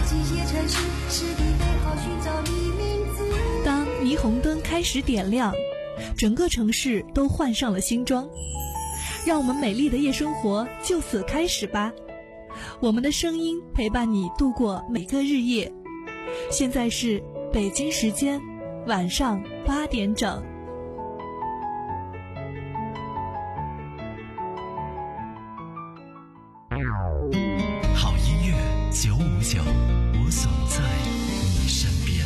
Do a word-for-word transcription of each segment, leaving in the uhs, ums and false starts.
机械城市，是地背后寻找你名字。 当霓虹灯开始点亮，整个城市都换上了新装。让我们美丽的夜生活就此开始吧。我们的声音陪伴你度过每个日夜。现在是北京时间晚上八点整。 好音乐九五九，我总在你身边。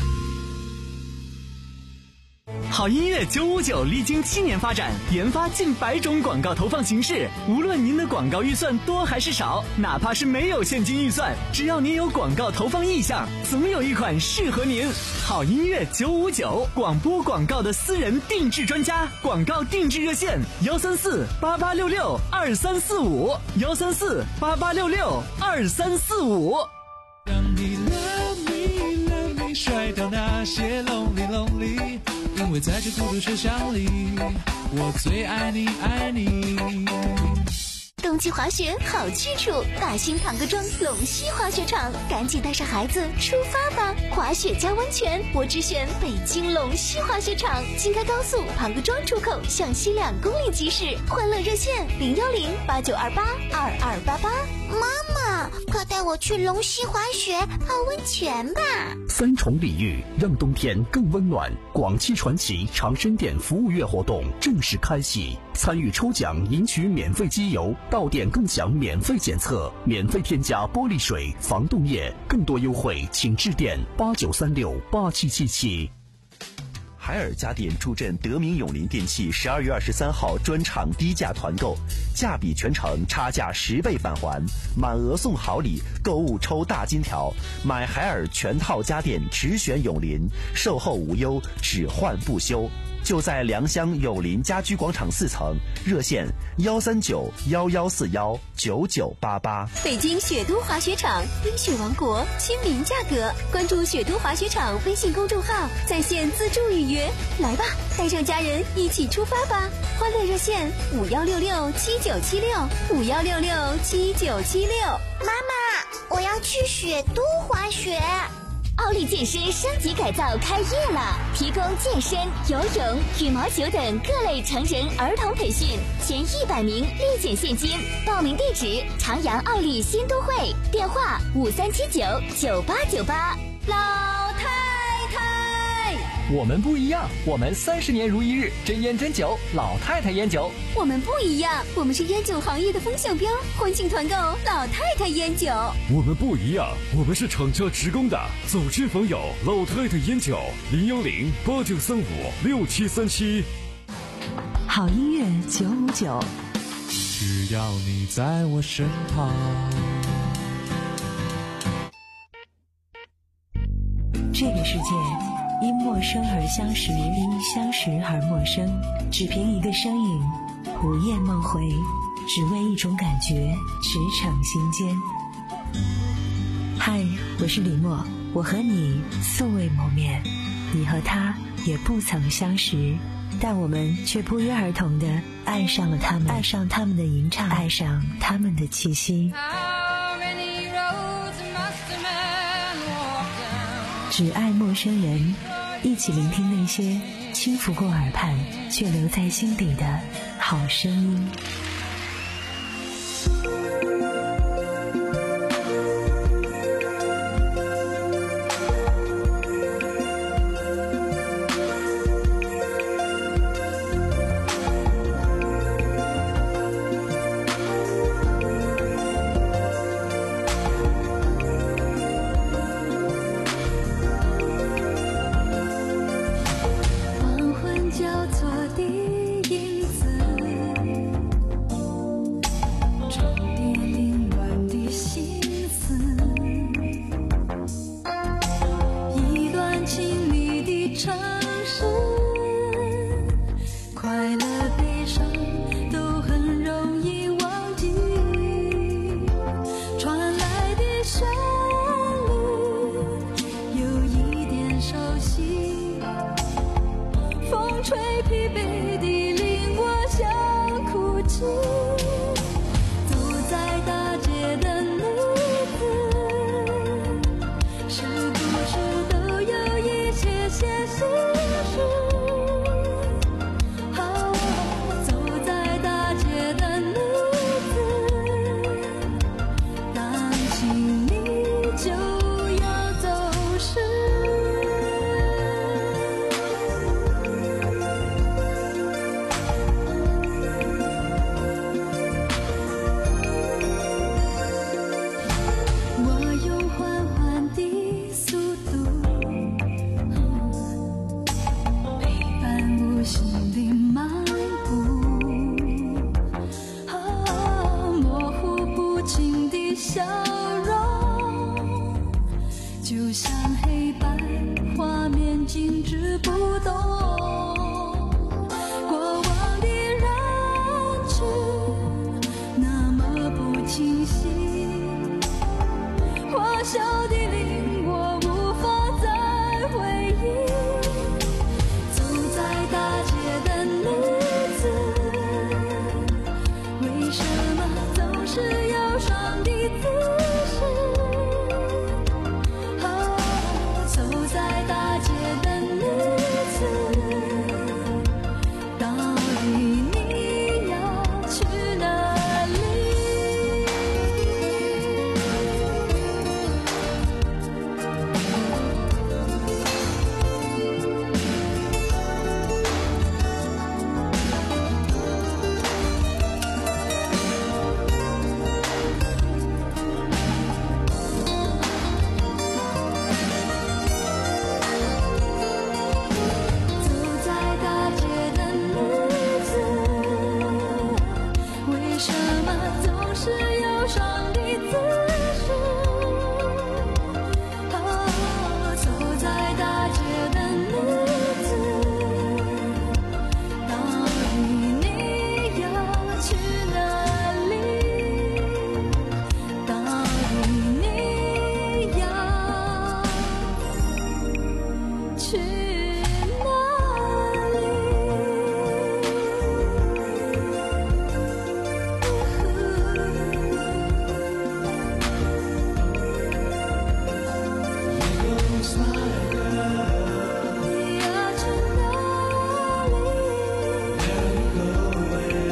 好音乐九五九历经七年发展，研发近百种广告投放形式。无论您的广告预算多还是少，哪怕是没有现金预算，只要您有广告投放意向，总有一款适合您。好音乐九五九，广播广告的私人定制专家，广告定制热线幺三四八八六六二三四五幺三四八八六六二三四五。 让你 love me love me 甩掉那些 lonely lonely， 因为在这孤独车厢里，我最爱你爱你。 冬季滑雪好去处，大兴唐各庄龙溪滑雪场，赶紧带上孩子出发吧！滑雪加温泉，我只选北京龙溪滑雪场。京开高速唐各庄出口向西两公里即驶，欢乐热线零幺零八九二八二二八八。 妈妈，快带我去龙溪滑雪泡温泉吧！ 三重礼遇，让冬天更温暖。广汽传祺长生店服务月活动正式开启，参与抽奖赢取免费机油，到店更享免费检测，免费添加玻璃水、防冻液，更多优惠请致电八九三六八七七七。 海尔家电助阵德明永林电器十二月二十三号专场低价团购，价比全城差价十倍返还，满额送好礼，购物抽大金条，买海尔全套家电只选永林，售后无忧，只换不修。就在良乡永林家居广场四层，热线幺三九幺幺四幺九九八八。 北京雪都滑雪场，冰雪王国，亲民价格。关注雪都滑雪场微信公众号，在线自助预约。来吧，带上家人一起出发吧！欢乐热线五幺六六七九七六五幺六六七九七六。 妈妈，我要去雪都滑雪。 奥利健身升级改造开业了，提供健身、游泳、羽毛球等各类成人儿童培训，前一百名立减现金。报名地址：长阳奥利新都会，电话五三七九九八九八。老太太， 我们不一样，我们三十年如一日，真烟真酒，老太太烟酒。 我们不一样，我们是烟酒行业的风向标，欢庆团购老太太烟酒。 我们不一样，我们是厂家职工的，走之访友老太太烟酒，零幺零八九三五六七三七。 好音乐九五九， 只要你在我身旁。 这个世界因陌生而相识，因相识而陌生，只凭一个身影，午夜梦回，只为一种感觉，驰骋心间。嗨，我是李默，我和你素未谋面，你和他也不曾相识，但我们却不约而同地爱上了他们，爱上他们的吟唱，爱上他们的气息。只爱陌生人，一起聆听那些轻拂过耳畔却留在心底的好声音。 交错的影子， 起你就要走时，我用缓缓的速度陪伴无心的漫步，模糊不清的笑容，就像黑白画面静止不动。过往的人质那么不清晰，花笑的令我无法再回忆。走在大街的女子，为什么总是忧伤的姿势？哦，走在大街的女子，到底你要去哪里？走在大街的女子，为什么总是忧伤的姿势？哦，走在大街的女子，到底你要去哪里？到底你要去哪里？你要去哪里？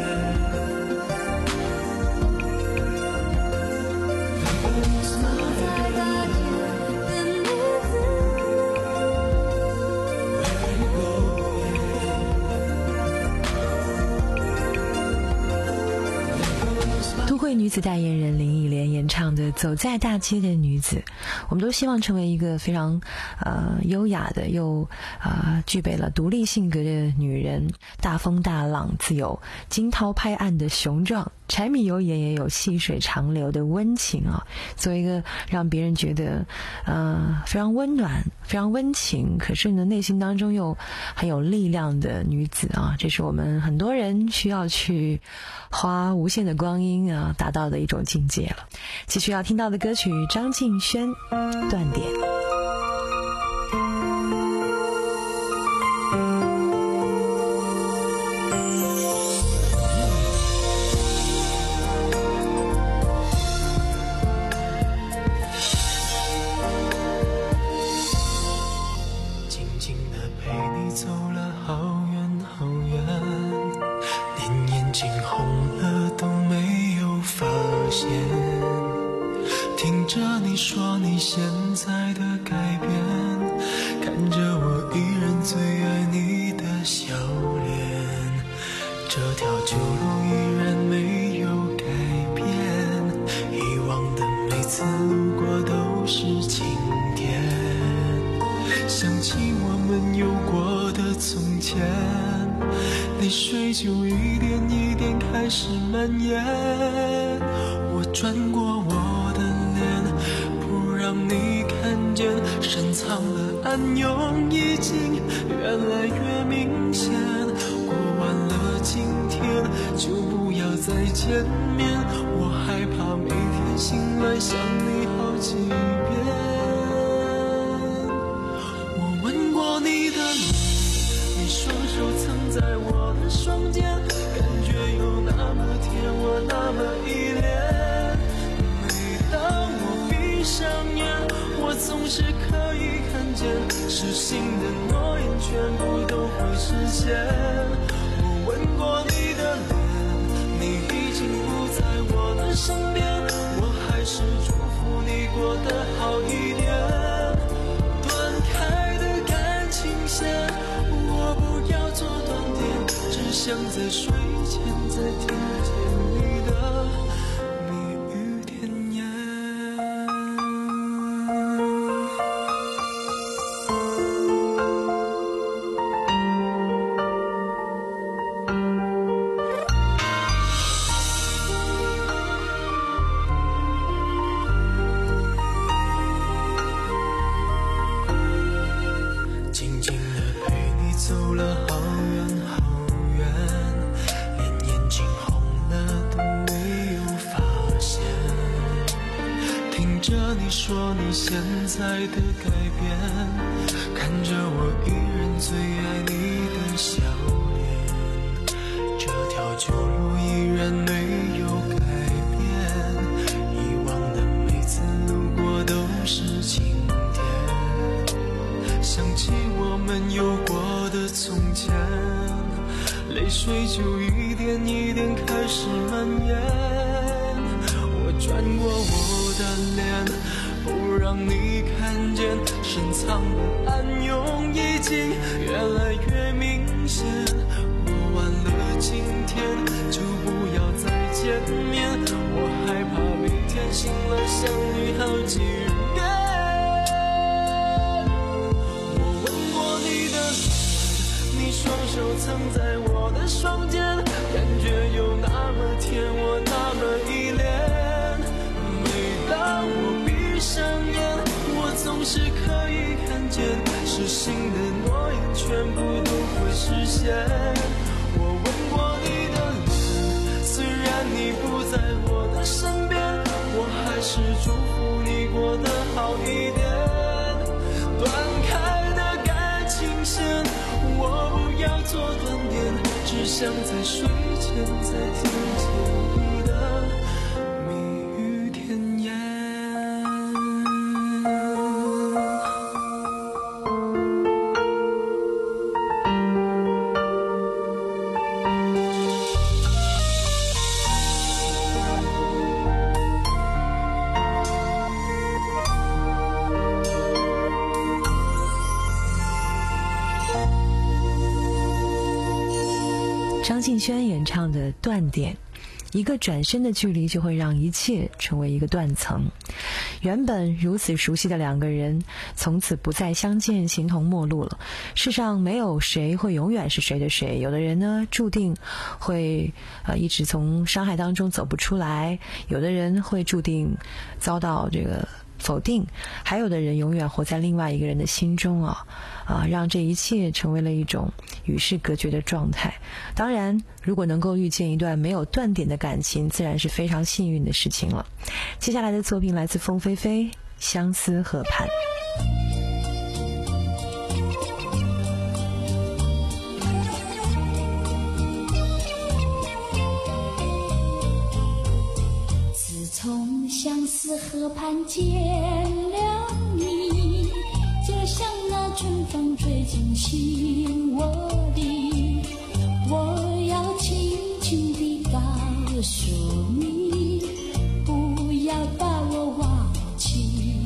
走在大街的女子， 都会女子代言人林忆莲演唱的《走在大街的女子》，我们都希望成为一个非常呃优雅的又呃具备了独立性格的女人，大风大浪自有惊涛拍岸的雄壮，柴米油盐也有细水长流的温情啊，做一个让别人觉得呃非常温暖非常温情，可是呢内心当中又很有力量的女子啊，这是我们很多人需要去花无限的光阴啊达到的一种境界了。继续要听到的歌曲，张敬轩《断点》。 静静地陪你走了好远好远，连眼睛红了都没有发现。听着你说你现在的改变，看着我依然最爱你的笑脸，这条旧路依然没有改变，以往的每次路过都是晴天，想起我们有过的从前，泪水就一点一点开始蔓延。我转过我的脸，不让你看见，深藏的暗涌已经越来越明显。过完了今天，就不要再见面，我害怕每天醒来想你好几遍。我吻过你的脸，你双手曾在我的双肩，感觉有那么甜，我那么依恋。每当我闭上眼，我总是可以看见，痴心的诺言全部都会实现。我吻过你的脸，你已经不在我的身边，我还是祝福你过得好一点。断开的感情线，我不要做断点，只想在睡前再听见你的蜜语甜言。走了好远好远，连眼睛红了都没有发现。听着你说你现在的改变，看着我依然最爱你的笑脸，这条旧路依然没有改变，以往的每次路过都是晴天，想起我们有过的从前，泪水就一点一点开始蔓延。我转过我的脸，不让你看见，深藏的暗涌已经越来越明显。过完了今天就不要再见面，我害怕每天醒了想你好几遍。双手曾在我的双肩，感觉有那么甜，我那么依恋。每当我闭上眼，我总是可以看见，失信的诺言全部都会实现。我吻过你的脸，虽然你不在我的身边，我还是祝福你过得好一点。断开的感情线，我不要做断点，只想在睡前再听见你的蜜语甜言。 张敬轩演唱的《断点》，一个转身的距离就会让一切成为一个断层。原本如此熟悉的两个人，从此不再相见，形同陌路了。世上没有谁会永远是谁的谁，有的人呢注定会呃一直从伤害当中走不出来，有的人会注定遭到这个否定，还有的人永远活在另外一个人的心中啊啊，让这一切成为了一种与世隔绝的状态。当然，如果能够遇见一段没有断点的感情，自然是非常幸运的事情了。接下来的作品来自凤飞飞，《相思河畔》。 自从相思河畔见了你，就像那春风吹进心窝里，我要轻轻地告诉你，不要把我忘记。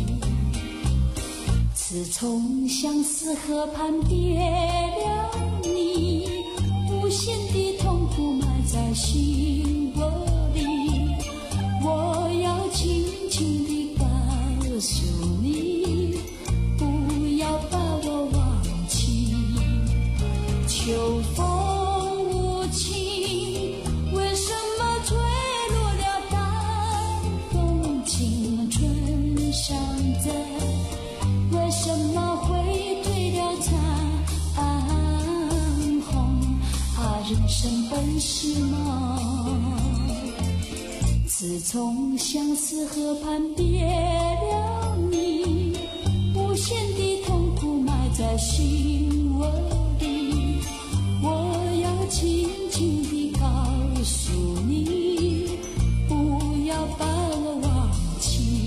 自从相思河畔别了你，无限的痛苦埋在心窝里，我要轻轻地告诉你，不要把我忘记。秋风无情，为什么吹落了淡风青春尚在？为什么会褪了残红？啊，人生本是梦。自从相思河畔别了你，无限的痛苦埋在心窝里，我要轻轻地告诉你，不要把我忘记。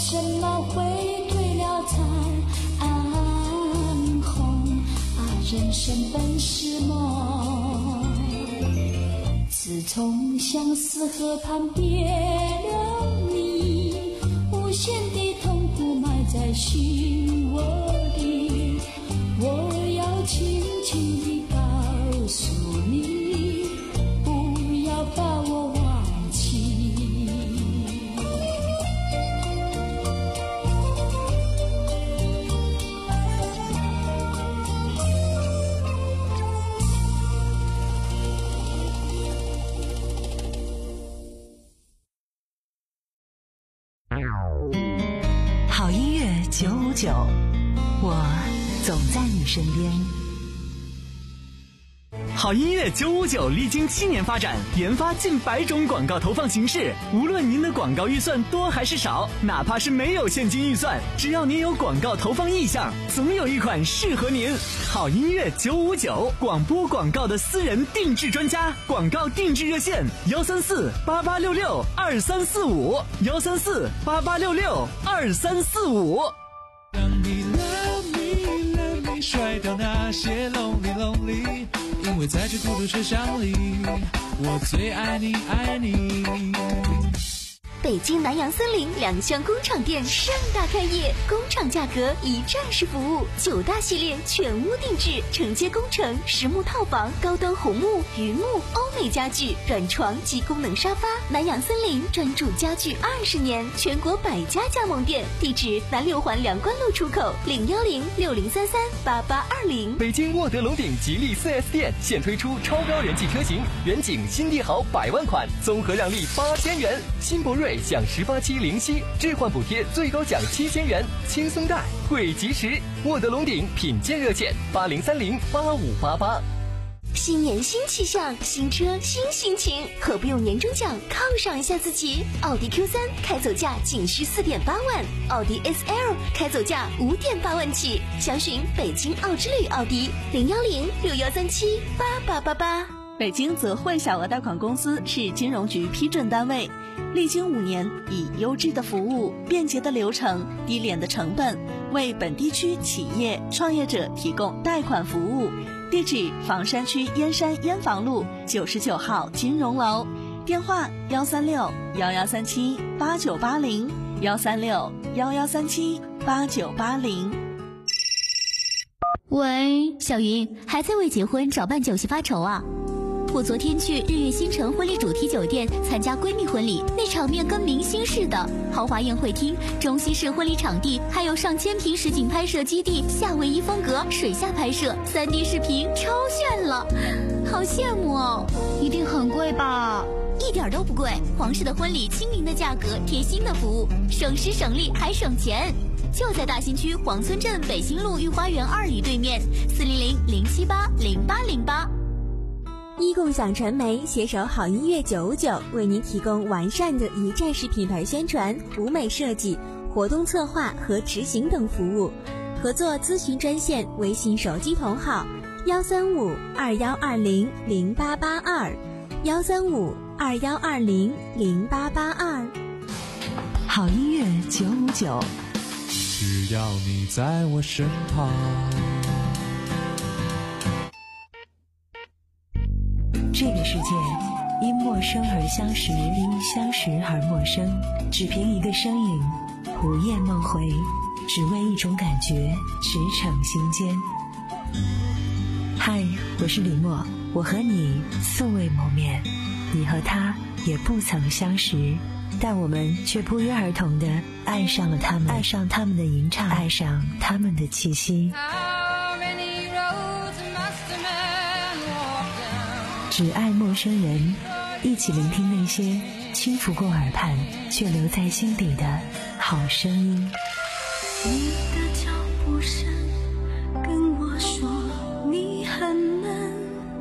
什么会退了才安红啊？人生本是梦，自从相思河畔别了你，无限的痛苦埋在心窝里，我要轻轻地告诉你，不要把我忘记。 好音乐九五九，我总在你身边。 好音乐九五九历经七年发展，研发近百种广告投放形式。无论您的广告预算多还是少，哪怕是没有现金预算，只要您有广告投放意向，总有一款适合您。好音乐九五九，广播广告的私人定制专家，广告定制热线：幺三四八八六六二三四五，幺三四八八六六二三四五。 让你 love me love me， 甩掉那些 lonely lonely。因为在这孤独车厢里，我最爱你爱你。 北京南洋森林两厢工厂店盛大开业，工厂价格一站式服务，九大系列全屋定制，承接工程、实木套房、高端红木、榆木、欧美家具、软床及功能沙发。南洋森林专注家具二十年，全国百家加盟店，地址南六环两关路出口，零幺零六零三三八八二零。 北京沃德龙鼎吉利 四 S 店现推出超高人气车型，远景新帝豪百万款，综合让利八千元，新博瑞享十八期零息置换补贴，最高奖七千元，轻松贷惠及时。沃德龙鼎品鉴热线八零三零八五八八。 新年新气象，新车新心情，何不用年终奖犒赏一下自己？奥迪 Q 三 开走价仅需四点八万，奥迪 S L 开走价五点八万起，详询北京奥之旅奥迪零幺零六幺三七八八八八。 北京泽汇小额贷款公司是金融局批准单位，历经五年，以优质的服务、便捷的流程、低廉的成本，为本地区企业创业者提供贷款服务。地址：房山区燕山燕房路九十九号金融楼，电话：幺三六幺幺三七八九八零，幺三六幺幺三七八九八零。 喂，小云，还在为结婚找办酒席发愁啊？我昨天去日月星城婚礼主题酒店参加闺蜜婚礼，那场面跟明星似的，豪华宴会厅、中西式婚礼场地，还有上千平实景拍摄基地，夏威夷风格水下拍摄， 三 D 视频，超炫了，好羡慕哦！ 一定很贵吧？ 一点都不贵，皇室的婚礼亲民的价格，贴心的服务，省时省力还省钱。就在大新区黄村镇北新路御花园二里对面，四零零零七八零八零八。 一共享传媒携手好音乐九五九，为您提供完善的一站式品牌宣传、舞美设计、活动策划和执行等服务。合作咨询专线：微信手机同号幺三五二幺二零零八八二，幺三五二幺二零零八八二。 好音乐九五九， 只要你在我身旁。 这个世界因陌生而相识，因相识而陌生，只凭一个身影，午夜梦回，只为一种感觉，驰骋心间。嗨，我是李默，我和你素未谋面，你和他也不曾相识，但我们却不约而同地爱上了他们，爱上他们的吟唱，爱上他们的气息。只爱陌生人，一起聆听那些轻拂过耳畔却留在心底的好声音。 你的脚步声跟我说你很闷，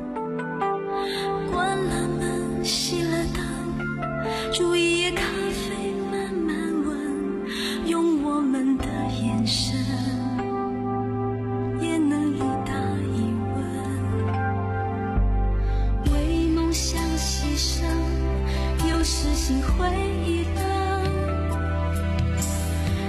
关了门熄了灯，煮一夜咖啡慢慢闻，用我们的眼神也能一答一问，为梦想牺牲，有时心灰意冷，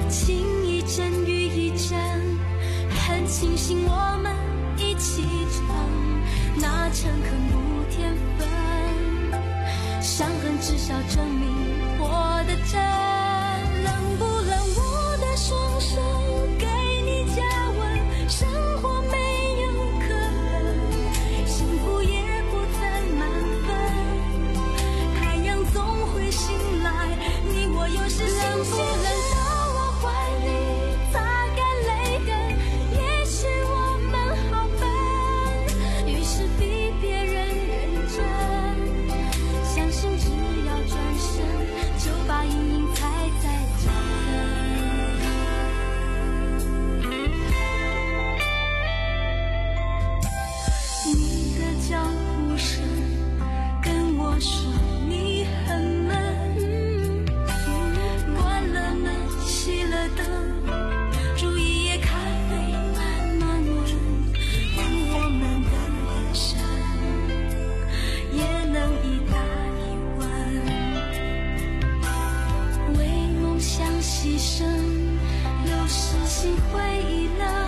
几声，有时心灰意冷。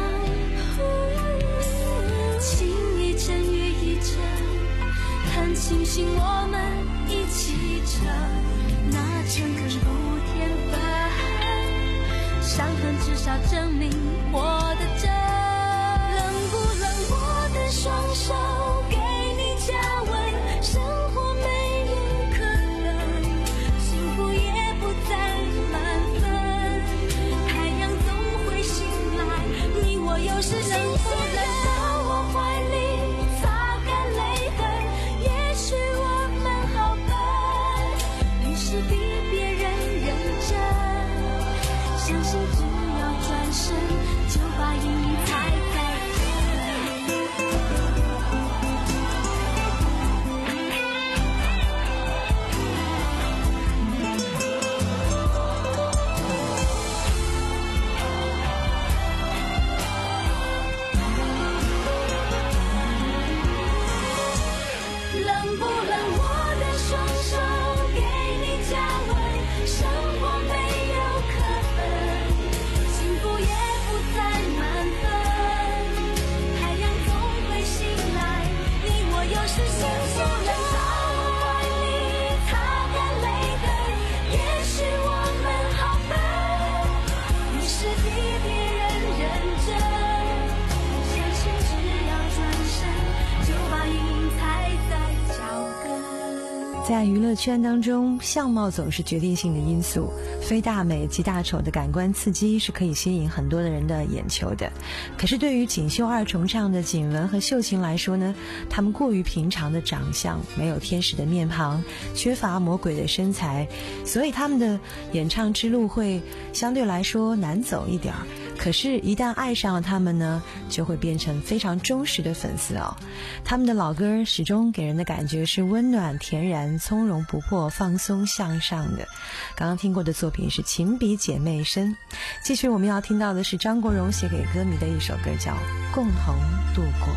情一阵雨一阵，看星星我们一起撑，那诚恳不添粉，伤痕至少证明我的真。冷不冷我的双手给你加温，生活没有可能，幸福也不再满分，太阳总会醒来，你我又是新鲜人。到我怀里擦干泪痕，也许我们好笨，于是比别人认真，相信只要转身就把阴影踩在冷不冷我的双手给你加温，生活没有可分，幸福也不再满分，太阳总会醒来，你我又是新鲜人。到我怀里擦干泪痕，也许我们好笨，于是比别人认真，相信只要转身就把阴影踩在在娱乐圈当中，相貌总是决定性的因素，非大美即大丑的感官刺激是可以吸引很多的人的眼球的。可是对于锦绣二重唱的锦雯和秀琴来说呢，他们过于平常的长相，没有天使的面庞，缺乏魔鬼的身材，所以他们的演唱之路会相对来说难走一点儿。可是一旦爱上了他们呢，就会变成非常忠实的粉丝哦。他们的老歌始终给人的感觉是温暖恬然，从容不迫，放松向上的。刚刚听过的作品是情比姐妹深。继续我们要听到的是张国荣写给歌迷的一首歌，叫《共同度过》。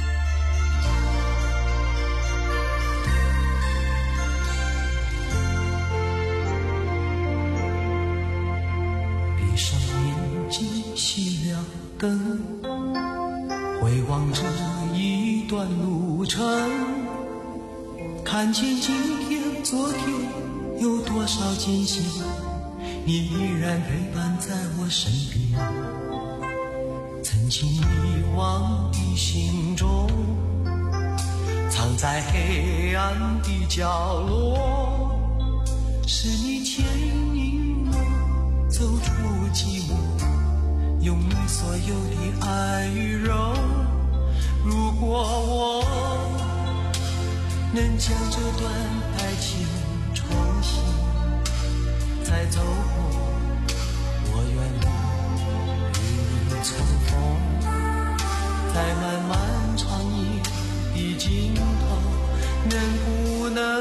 闭上眼睛熄了灯，回望这一段路程，看见今天昨天有多少艰辛，你依然陪伴在我身边。曾经遗忘的心中，藏在黑暗的角落，是你牵引我走出寂寞，用你所有的爱与柔。如果我能将这段爱情重新再走过，我愿意与你重逢，在漫漫长夜的尽头，能不能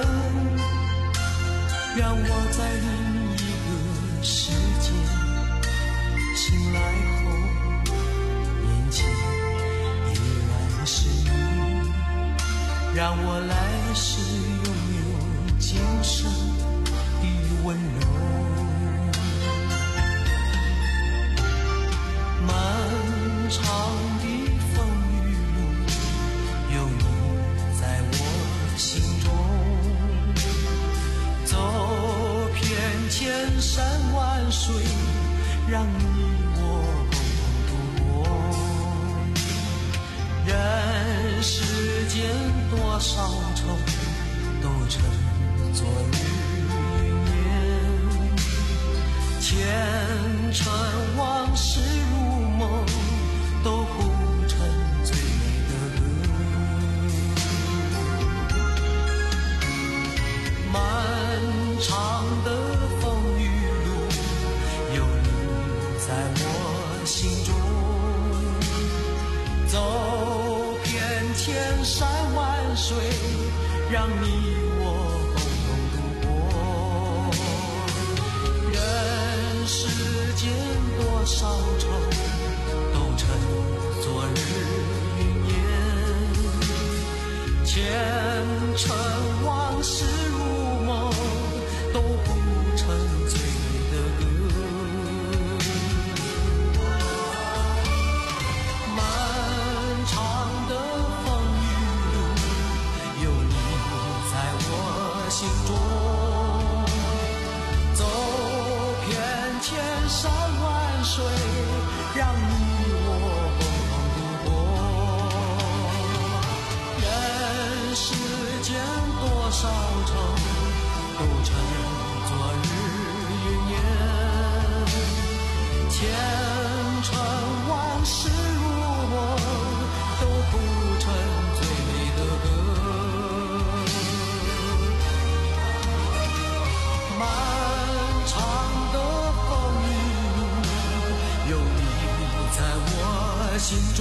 让我在另一个世界醒来后，眼前依然是你，让我来世拥有今生的温柔。漫长的风雨路，有你在我心中，走遍千山万水，让你我共同度过。人世间多少愁，都成昨日云烟，前尘往事如梦，都谱成最美的歌。漫长的风雨路，有你在我心中，走遍千山万水，让你我共同度过。人世间多少愁，都成昨日云烟，前尘往事如梦，都谱成最美的歌。 山万水，让你我共同度过。人世间多少愁，都成昨日云烟。前尘往事如梦，都谱成最美的歌。漫长的风雨，有你在我心中。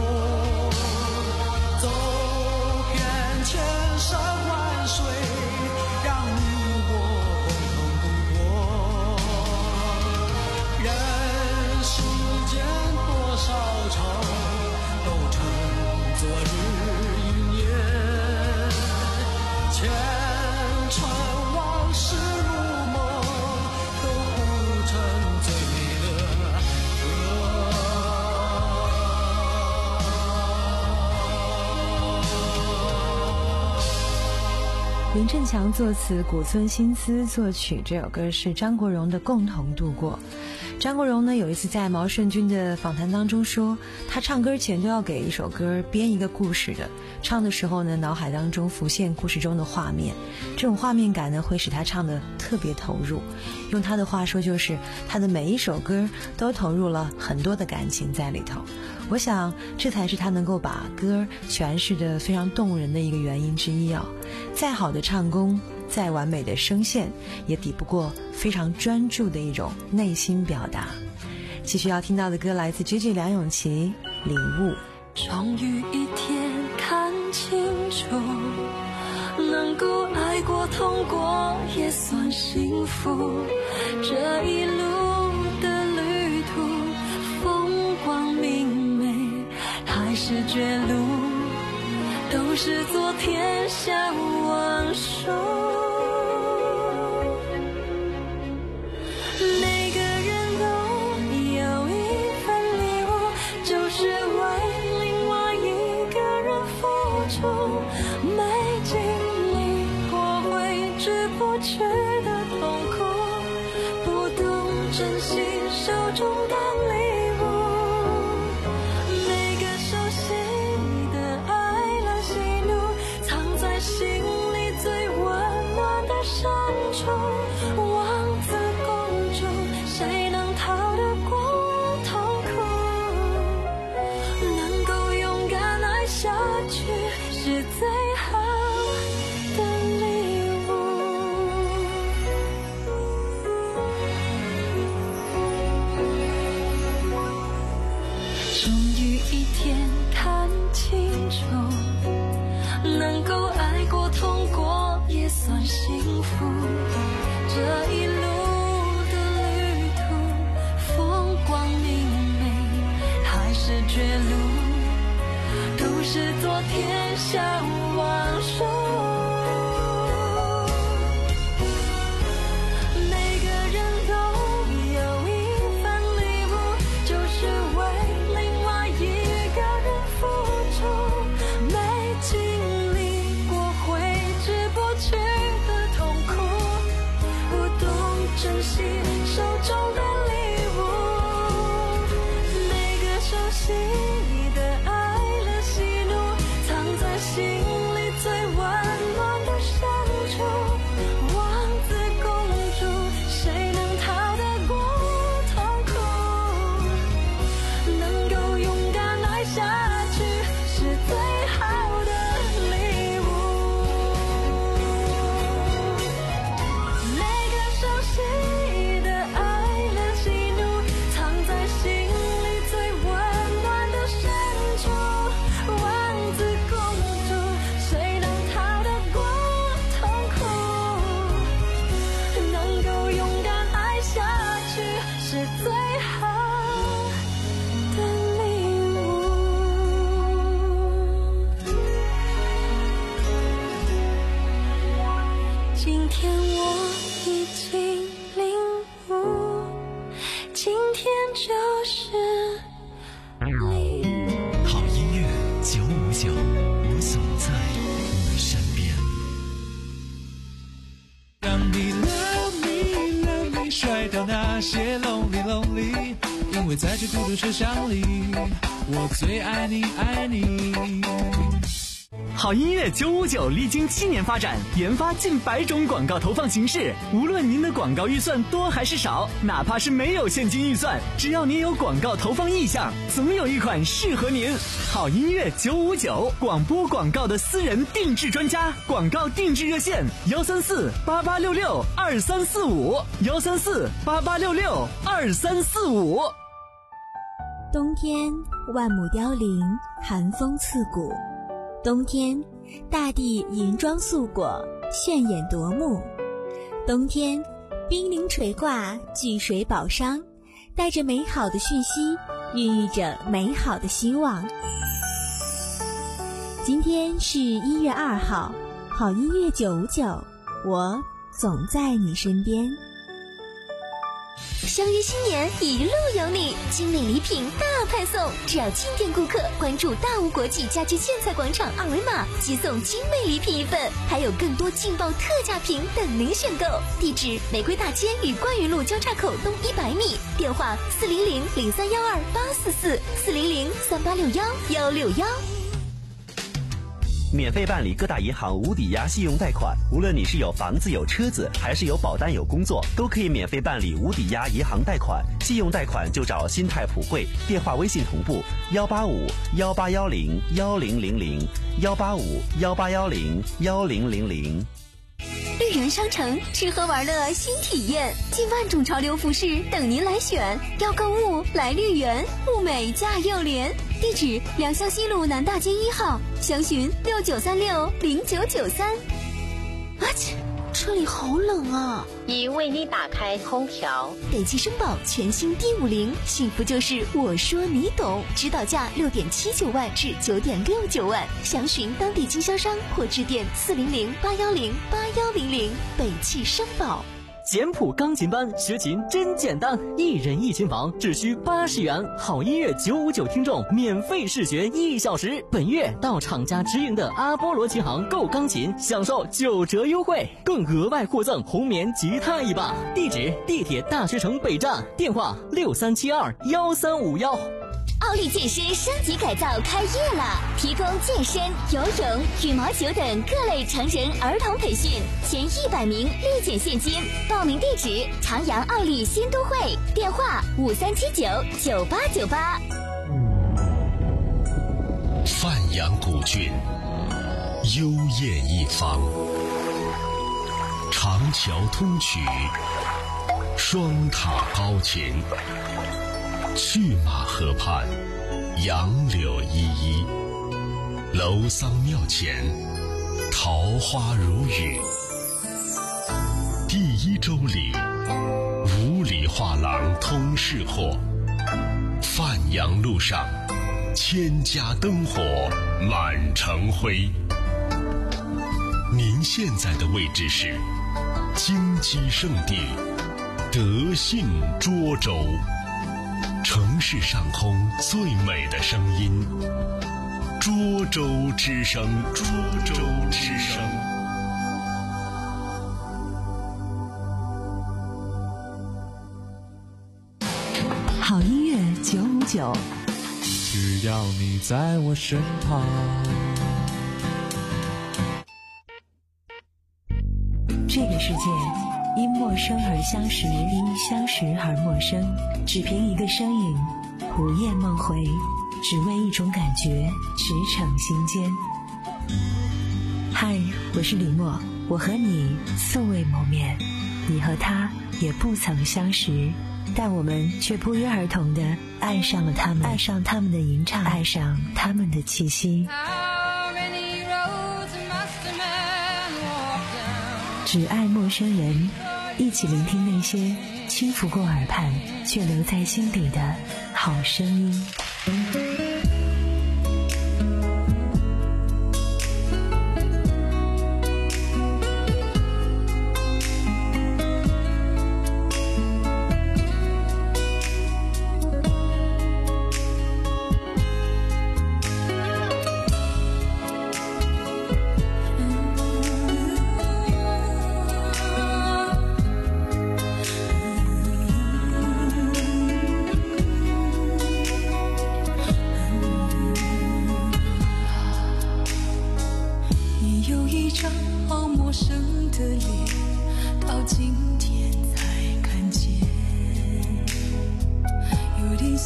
走遍千山万水，让你我共同度过。人世间多少愁，都成昨日云烟。前尘往事如梦，都谱成最美的歌。 林振强作词，古村新司作曲，这首歌是张国荣的《共同度过》。张国荣呢有一次在毛舜筠的访谈当中说，他唱歌前都要给一首歌编一个故事的，唱的时候呢脑海当中浮现故事中的画面，这种画面感呢会使他唱得特别投入。用他的话说，就是他的每一首歌都投入了很多的感情在里头。我想这才是他能够把歌诠释得非常动人的一个原因之一啊。再好的唱功，再完美的声线，也抵不过非常专注的一种内心表达。继续要听到的歌来自 J J 梁咏琪，《礼物》。 终于一天看清楚，能够爱过痛过也算幸福。这一路的旅途，风光明媚还是绝路，都是昨天像往事。每个人都有一份礼物，就是为另外一个人付出。没经历过挥之不去的痛苦，不懂珍惜手中的礼物。每个熟悉的爱了喜怒，藏在心里最温暖的深处。王子公主，谁能逃得过痛苦？能够勇敢爱下去，是最好的礼物。终于一天看清楚，能够爱过痛过也算幸福。这一路的旅途，风光明媚还是绝路，都是昨天像往事。每个人都有一份礼物，就是为另外一个人付出。没经历过挥之不去的痛苦，不懂珍惜手中的礼物。每个熟悉的爱了喜怒，藏在心里最温暖的深处。王子公主，谁能逃得过痛苦？能够勇敢爱下去，是最好的礼物。每个熟悉的爱了喜怒，藏在心里最温暖的深处。王子公主，谁能逃得过痛苦？能够勇敢爱下去，是最好的礼物。今天我已经领悟，今天就是礼物。 好音乐九五九，我总在你身边。 让你 love me love me，甩掉那些 lonely lonely， 因为在这孤独车厢里，我最爱你爱你。 好音乐九五九历经七年发展，研发近百种广告投放形式。无论您的广告预算多还是少，哪怕是没有现金预算，只要您有广告投放意向，总有一款适合您。好音乐九五九，广播广告的私人定制专家，广告定制热线：幺三四八八六六二三四五，幺三四八八六六二三四五。 冬天万木凋零，寒风刺骨。冬天，大地银装素裹，炫眼夺目。冬天，冰凌垂挂，聚水宝商，带着美好的讯息，孕育着美好的希望。今天是一月二号，好音乐九五九，我总在你身边。 相约新年，一路有你，精美礼品大派送，只要进店顾客关注大吴国际家居建材广场二维码，即送精美礼品一份，还有更多劲爆特价品等您选购。地址：玫瑰大街与冠云路交叉口东一百米，电话：四零零零三幺二八四四，四零零三八六幺幺六幺。 免费办理各大银行无抵押信用贷款，无论你是有房子有车子，还是有保单有工作，都可以免费办理无抵押银行贷款。信用贷款就找新泰普惠，电话微信同步幺八五幺八幺零幺零零零幺八五幺八幺零幺零零零。 绿园商城，吃喝玩乐新体验，近万种潮流服饰等您来选。要购物来绿园，物美价又廉。地址：良乡西路南大街一号，详询六九三六零九九三。 啊切，车里好冷啊！ 已为你打开空调。 北汽绅宝全新 D 五零，幸福就是我说你懂，指导价六点七九万至九点六九万，详询当地经销商或致电四零零八幺零八幺零零。北汽绅宝。 简谱钢琴班学琴真简单，一人一琴房只需八十元，好音乐九五九听众免费试学一小时。本月到厂家直营的阿波罗琴行购钢琴，享受九折优惠，更额外获赠红棉吉他一把。地址：地铁大学城北站，电话六三七二幺三五幺。 奥利健身升级改造开业了，提供健身、游泳、羽毛球等各类成人儿童培训，前一百名立减现金。报名地址：长阳奥利新都会，电话五三七九九八九八。 范阳古郡，幽艳一方，长桥通衢，双塔高琴。去马河畔，杨柳依依，楼桑庙前，桃花如雨。第一周里，五里画廊通市货。范阳路上，千家灯火满城辉。您现在的位置是金鸡圣地德信涿州。城市上空最美的声音，涿州之声，涿州之声。 好音乐九五九， 只要你在我身旁。 这个世界因陌生而相识，因相识而陌生，只凭一个身影，午夜梦回，只为一种感觉，驰骋心间。嗨，我是李默，我和你素未谋面，你和他也不曾相识，但我们却不约而同地爱上了他们，爱上他们的吟唱，爱上他们的气息。只爱陌生人，一起聆听那些轻拂过耳畔却留在心底的好声音。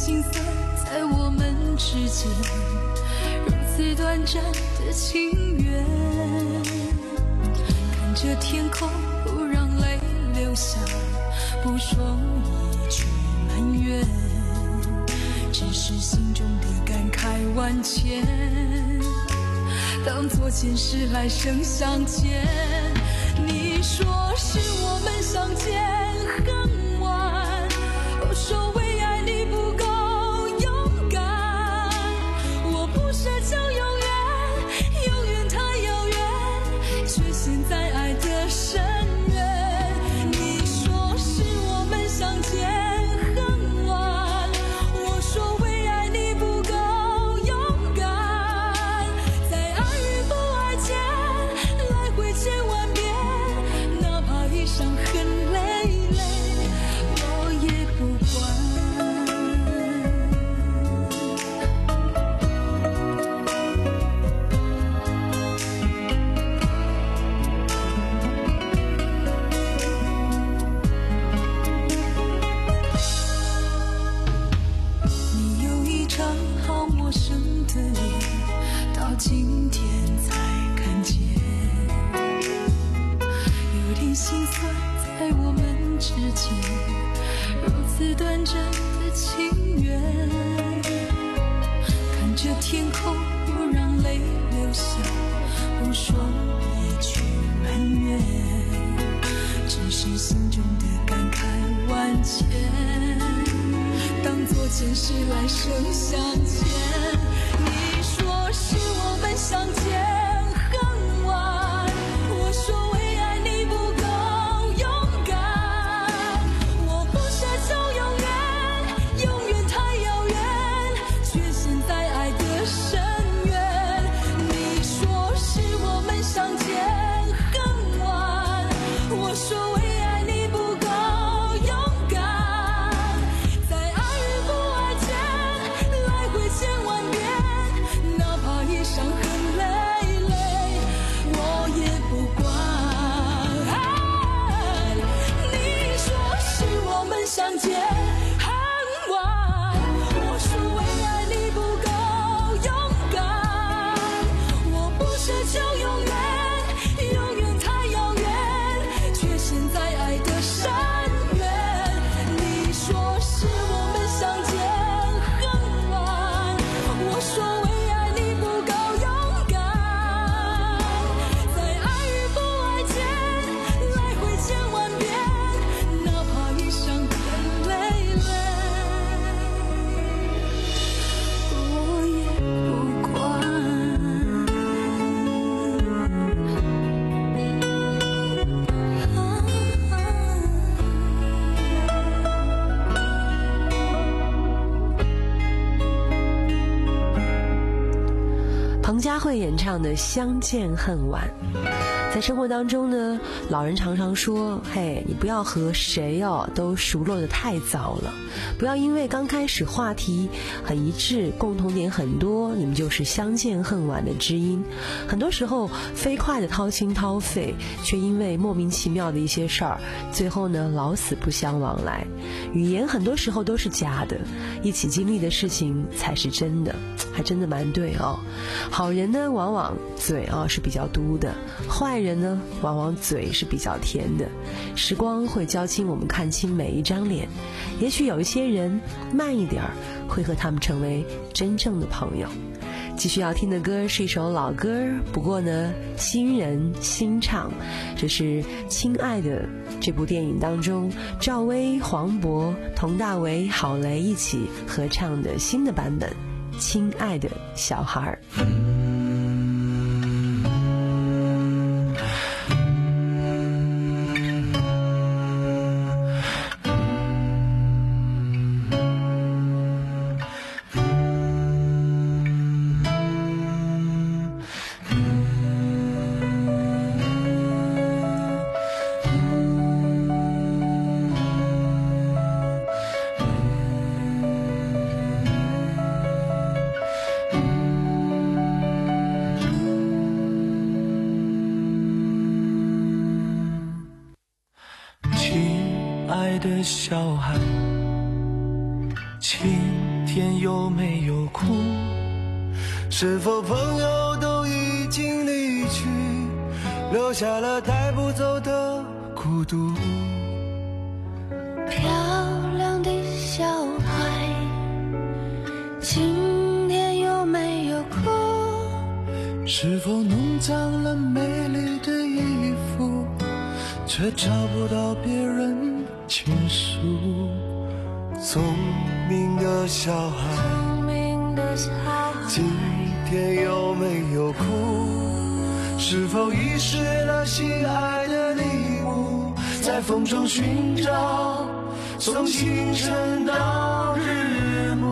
心酸在我们之间，如此短暂的情缘。看着天空，不让泪流下，不说一句埋怨，只是心中的感慨万千，当作前世来生相见。你说是我们相见恨晚，我说为爱你不够勇敢，我不奢求永远，永远太遥远，却陷在爱的深渊。你说是我们相见恨晚，我说为爱你不够勇敢，在爱与不爱间来回千万遍，哪怕一伤痕累累，我也不管。你有一张好陌生的脸，到今天才看见，有点心酸在我们之间，如此短暂的情缘。看着天空，不让泪流下，不说一句埋怨，只是心中的感慨万千，当作前世来生相见。你说是我们相见恨晚，我说为爱你不够勇敢，我不奢求永远，永远太遥远，却陷在爱的深渊。你说是我们相见恨晚，我说为爱你不够勇敢，在爱与不爱间来回千万遍，哪怕一伤痕累累，我也不管。你说是我们相见恨晚，我说为爱你不够勇敢，我不奢求永远，永远太遥远，却陷在爱的深渊。你说是我们相见恨晚，我说为爱你不够勇敢，在爱与不爱间来回千万遍，哪怕一伤痕累累，我也不管。 彭佳慧演唱的《相见恨晚》。在生活当中呢，老人常常说，嘿，你不要和谁哦都熟络得太早了，不要因为刚开始话题很一致，共同点很多，你们就是相见恨晚的知音。很多时候飞快的掏心掏肺，却因为莫名其妙的一些事儿，最后呢老死不相往来。语言很多时候都是假的，一起经历的事情才是真的，还真的蛮对哦。好人呢往往嘴啊是比较毒的，坏人呢往往嘴是比较甜的。时光会教清我们看清每一张脸，也许有一些人慢一点儿会和他们成为真正的朋友。继续要听的歌是一首老歌，不过呢新人新唱，这是《亲爱的》这部电影当中赵薇、黄渤、佟大为、郝蕾一起合唱的新的版本《亲爱的小孩》。 亲爱的小孩，请天有没有哭？是否朋友都已经离去，留下了带不走的孤独？ 漂亮的小孩，今天有没有哭？ 是否弄脏了美丽的衣服，却找不到别人倾诉？聪明的小孩， 聪明的小孩， 今天有没有哭？是否遗失了心爱的礼物，在风中寻找，从清晨到日暮。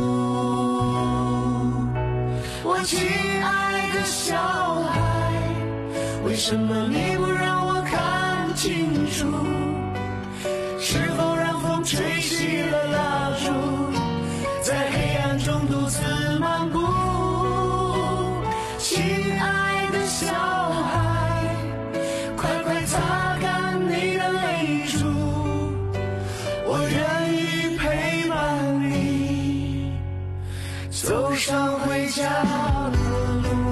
我亲爱的小孩，为什么你不让我看清楚？是否让风吹熄了蜡烛，在黑暗中独自漫步？亲爱的小孩，快快擦干你的泪珠，我愿意陪伴你走上回家的路。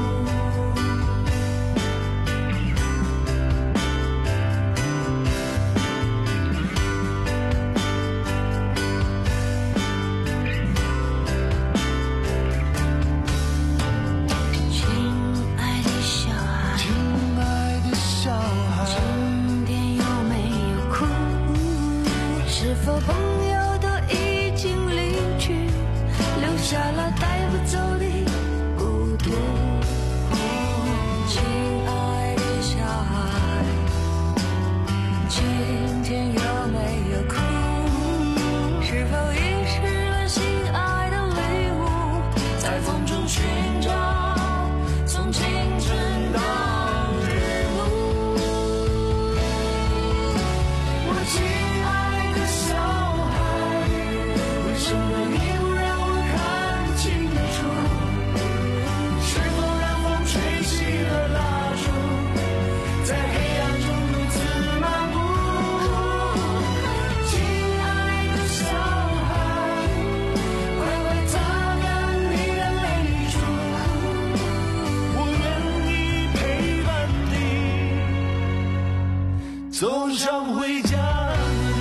走上回家的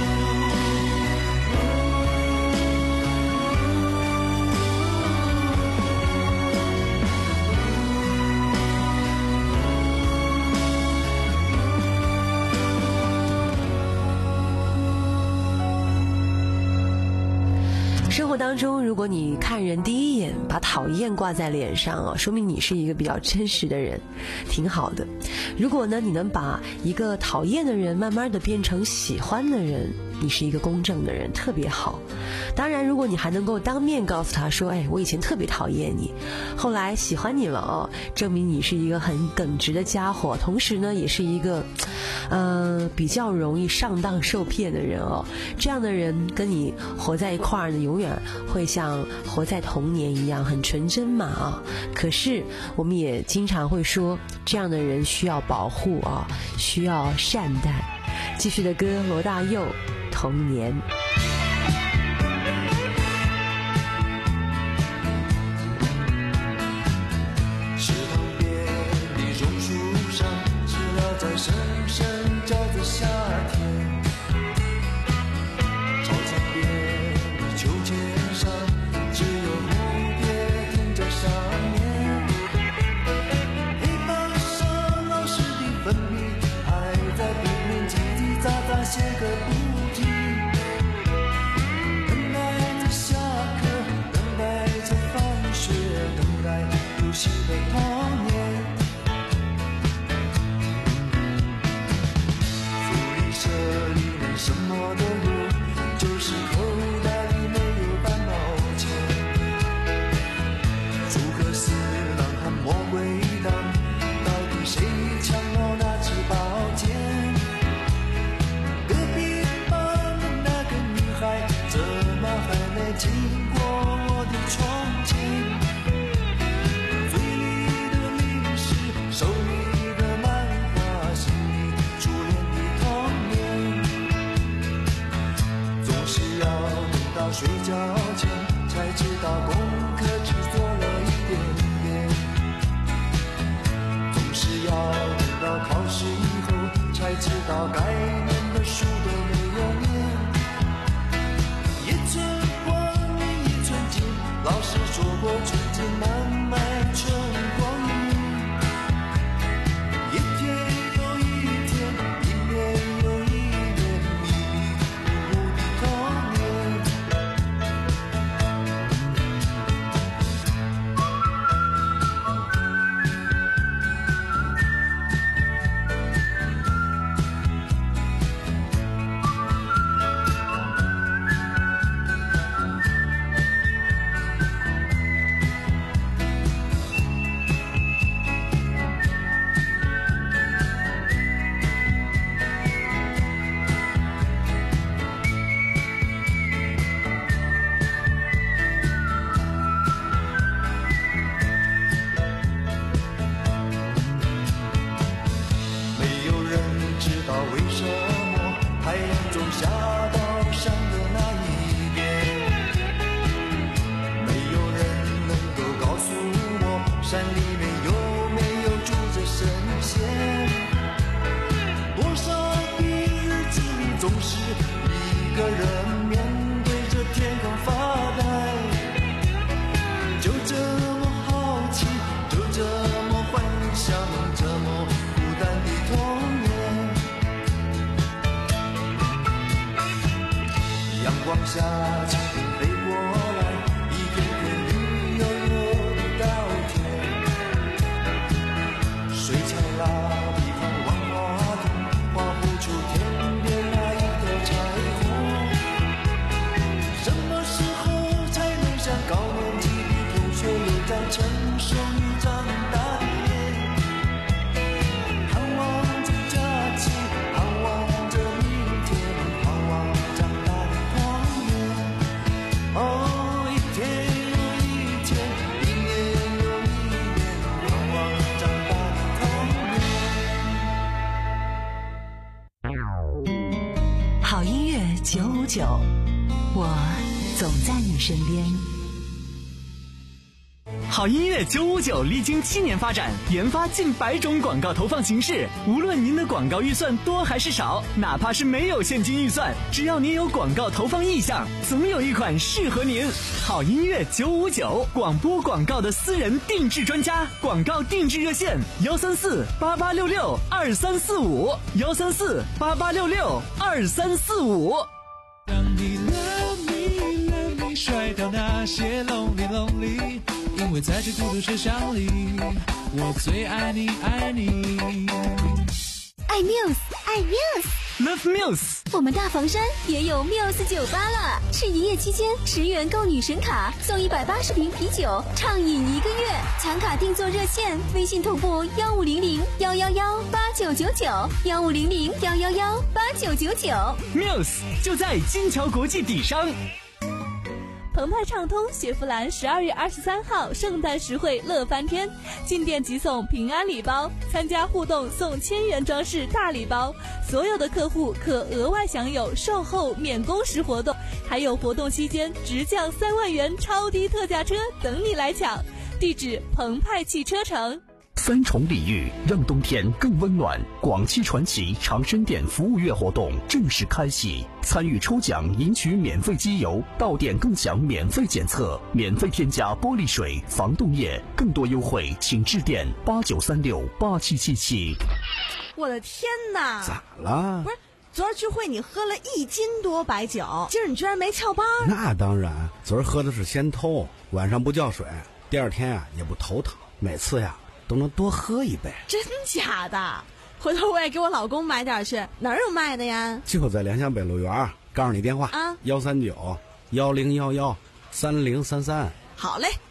生活当中，如果你看人第一眼把讨厌挂在脸上啊，说明你是一个比较真实的人，挺好的。如果呢，你能把一个讨厌的人慢慢的变成喜欢的人，你是一个公正的人，特别好。当然，如果你还能够当面告诉他说，哎，我以前特别讨厌你，后来喜欢你了哦，证明你是一个很耿直的家伙，同时呢，也是一个呃比较容易上当受骗的人哦。这样的人跟你活在一块儿呢，永远会像活在童年一样很纯真嘛啊。可是我们也经常会说，这样的人需要保护啊，需要善待。继续的歌，罗大佑，童年。 池塘边的榕树上，知了在声声叫着夏天。操场边的秋千上，只有蝴蝶停在上面。黑板上老师的粉笔还在拼命叽叽喳喳写个不停。等待着下课，等待着放学，等待游戏的童年。福利社里面什么都有，就是口袋里没有半毛钱。诸葛四郎和魔鬼党，到底谁抢了那支宝剑？隔壁班的那个女孩，怎么还没经过我的窗前？嘴里的零食，手里的漫画，心里初恋的童年。总是要等到睡觉前，才才知道功课只做了一点点，总是要等到考试以后才知道该念的书都没有念。一寸光阴一寸金，老师说过寸金难买寸光阴。一天又一天，一年又一年，迷迷糊糊的童年。下蜻蜓飞过来，一片片绿油油的稻田，水彩蜡笔旁万花筒，画不出天边那一个彩虹。什么时候才能像高年级的同学有张成熟又长大的脸？盼望着假期，盼望着明天，盼望长大的童年。哦，一天又一天，一年又一年，盼望长大的童年。 好音乐九五九，我总在你身边。 好音乐九五九历经七年发展，研发近百种广告投放形式。无论您的广告预算多还是少，哪怕是没有现金预算，只要您有广告投放意向，总有一款适合您。好音乐九五九，广播广告的私人定制专家，广告定制热线：幺三四八八六六二三四五，幺三四八八六六二三四五。 让你 love me love me 甩掉那些 lonely lonely， 因为在这孤独车厢里，我最爱你爱你。 爱 Muse， 爱 Muse，Love Muse。 我们大房山也有 Muse 酒吧了，是营业期间十元购女神卡送一百八十瓶啤酒，畅饮一个月。抢卡定做热线，微信同步幺五零零幺幺幺八九九九，幺五零零幺幺幺八九九九。 Muse 就在金桥国际底商。 澎湃畅通雪佛兰十二月二十三号圣诞实惠乐翻天，进店即送平安礼包，参加互动送千元装饰大礼包，所有的客户可额外享有售后免工时活动，还有活动期间直降三万元超低特价车等你来抢。地址：澎湃汽车城。 三重礼遇，让冬天更温暖。广汽传祺长生店服务月活动正式开启，参与抽奖赢取免费机油，到店更享免费检测，免费添加玻璃水、防冻液，更多优惠请致电八九三六八七七七。 我的天哪！ 咋了？ 不是，昨儿聚会你喝了一斤多白酒，今儿你居然没翘班？ 那当然，昨儿喝的是先偷，晚上不叫水，第二天啊也不头疼，每次呀都能多喝一杯。 真假的？回头我也给我老公买点去，哪儿有卖的呀？ 就在良乡北路园，告诉你电话啊，幺三九幺零幺幺三零三三。 好嘞，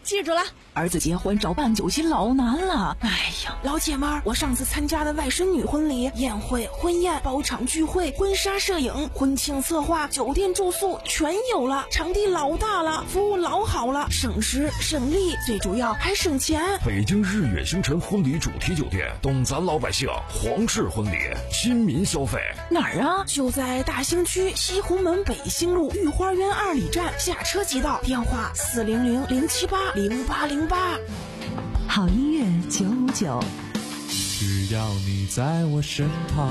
记住了。 儿子结婚找办酒席老难了，哎呀，老姐们儿，我上次参加的外甥女婚礼，宴会、婚宴、包场聚会、婚纱摄影、婚庆策划、酒店住宿全有了，场地老大了，服务老好了，省时省力，最主要还省钱。 北京日月星辰婚礼主题酒店，懂咱老百姓皇室婚礼，亲民消费。 哪儿啊？就在大兴区西红门北兴路御花园二里站，下车即到，电话四零零零七八零八零八。 好音乐九五九， 只要你在我身旁。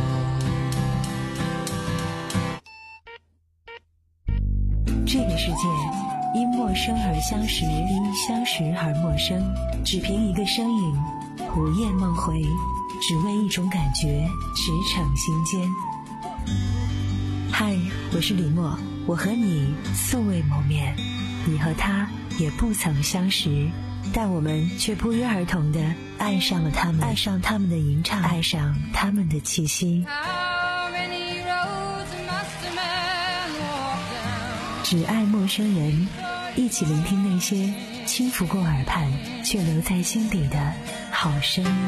这个世界因陌生而相识，因相识而陌生，只凭一个身影，午夜梦回，只为一种感觉，驰骋心间。嗨，我是李默，我和你素未谋面，你和他也不曾相识，但我们却不约而同地爱上了他们，爱上他们的吟唱，爱上他们的气息。只爱陌生人，一起聆听那些轻拂过耳畔却留在心底的好声音。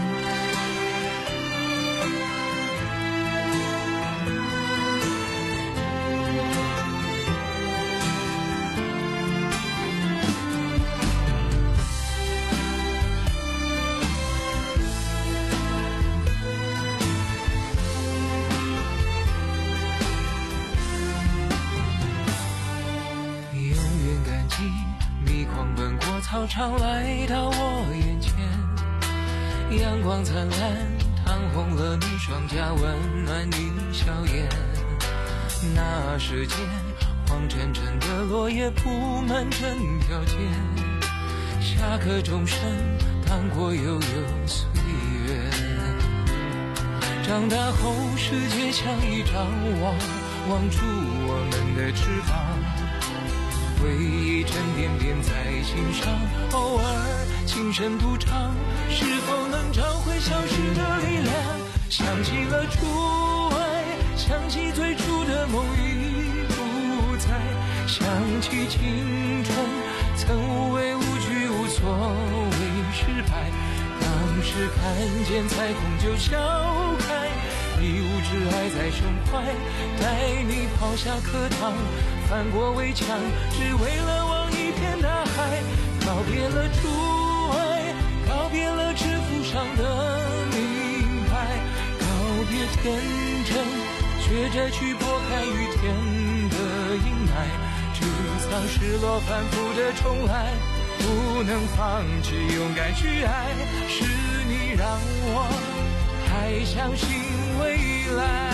操场来到我眼前，阳光灿烂，烫红了你双颊，温暖你笑颜。那时间，黄沉沉的落叶铺满整条街，下课钟声荡过悠悠岁月。长大后，世界像一张网，网住我们的翅膀。回忆沉甸甸在心上，偶尔轻声独唱，是否能找回消失的力量？想起了初爱，想起最初的梦已不在，想起青春曾无畏无惧无所谓失败，当时看见彩虹就笑开，一无挚爱在胸怀，带你跑下课堂，翻过围墙，只为了望一片大海。告别了初爱，告别了制服上的名牌，告别天真，学着去拨开雨天的阴霾，沮丧失落反复的重来，不能放弃勇敢去爱，是你让我还相信未来。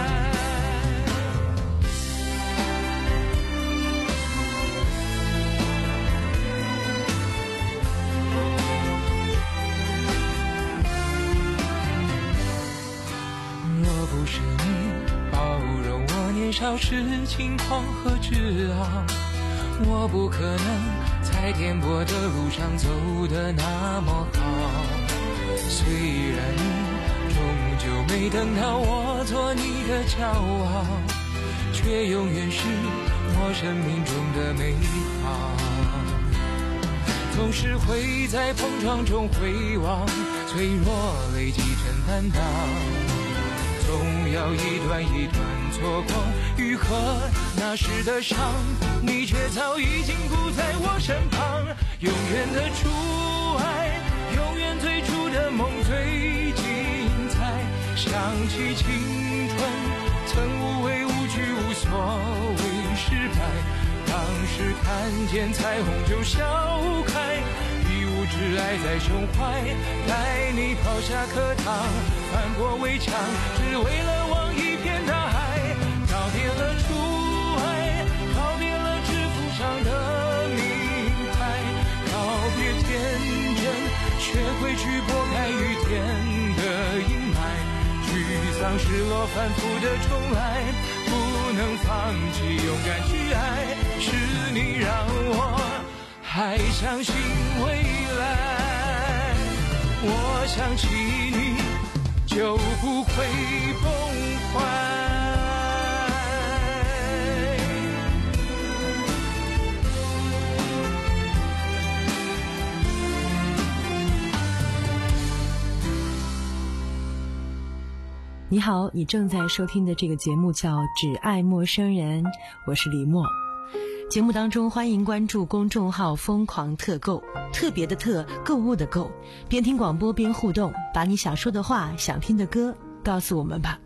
若不是你包容我年少时轻狂和自傲，我不可能在颠簸的路上走得那么好。虽然你终究没等到我做你的骄傲，却永远是我生命中的美好。总是会在碰撞中回望，脆弱累积成担当，总要一段一段错过愈合那时的伤，你却早已经不在我身旁。永远的初爱，永远最初的梦最精彩，想起青春曾无畏无惧无所谓失败，当时看见彩虹就笑开，一无挚爱在胸怀，带你跑下课堂，翻过围墙，只为了望一片大海。告别了初爱，告别了制服上的名牌，告别天真，学会去拨开雨天的阴霾，沮丧失落反复的重来，不能放弃勇敢去爱，是你让我还相信未来。我想起你就不会崩坏。 你好，你正在收听的这个节目叫《只爱陌生人》，我是李默。节目当中欢迎关注公众号疯狂特购，特别的特，购物的购，边听广播边互动，把你想说的话、想听的歌告诉我们吧。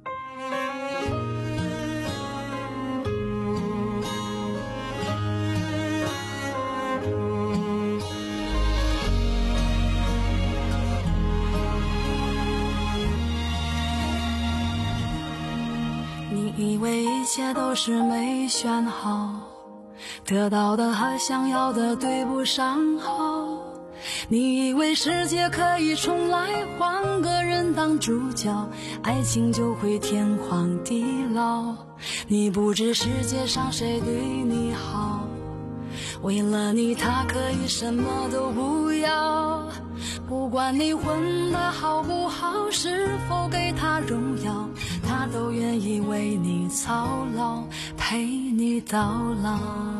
你以为一切都是没选好，得到的和想要的对不上号，你以为世界可以重来，换个人当主角，爱情就会天荒地老。你不知世界上谁对你好，为了你他可以什么都不要，不管你混得好不好，是否给他荣耀，他都愿意为你操劳，陪你到老。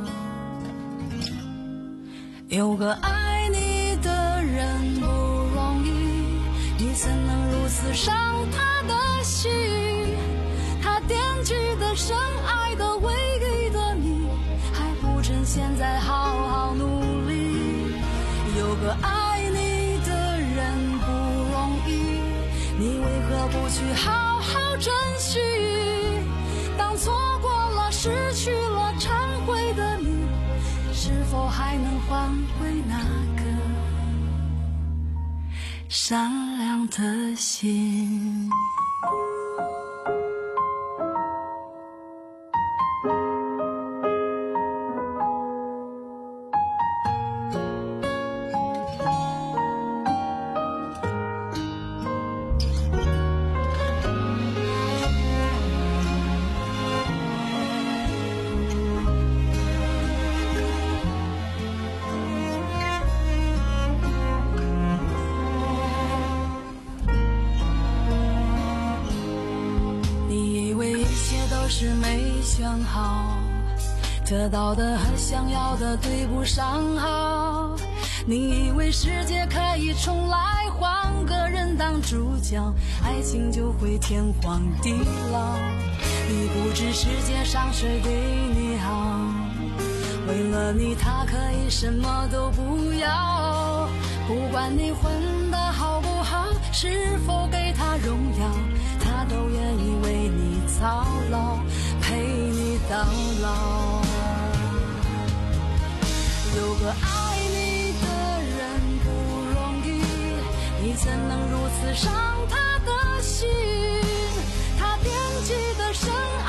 有个爱你的人不容易，你怎能如此伤他的心？他惦记的深爱的唯一的你，还不趁现在好好努力。有个爱你的人不容易，你为何不去好好珍惜？当错过了失去了忏悔的你，是否还能换回那个善良的心？是没选好，得到的和想要的对不上号，你以为世界可以重来，换个人当主角，爱情就会天荒地老。你不知世界上谁对你好，为了你他可以什么都不要，不管你混得好不好，是否给他荣耀，他都愿意为你操劳，陪你到老。有个爱你的人不容易，你怎能如此伤他的心？他惦记的深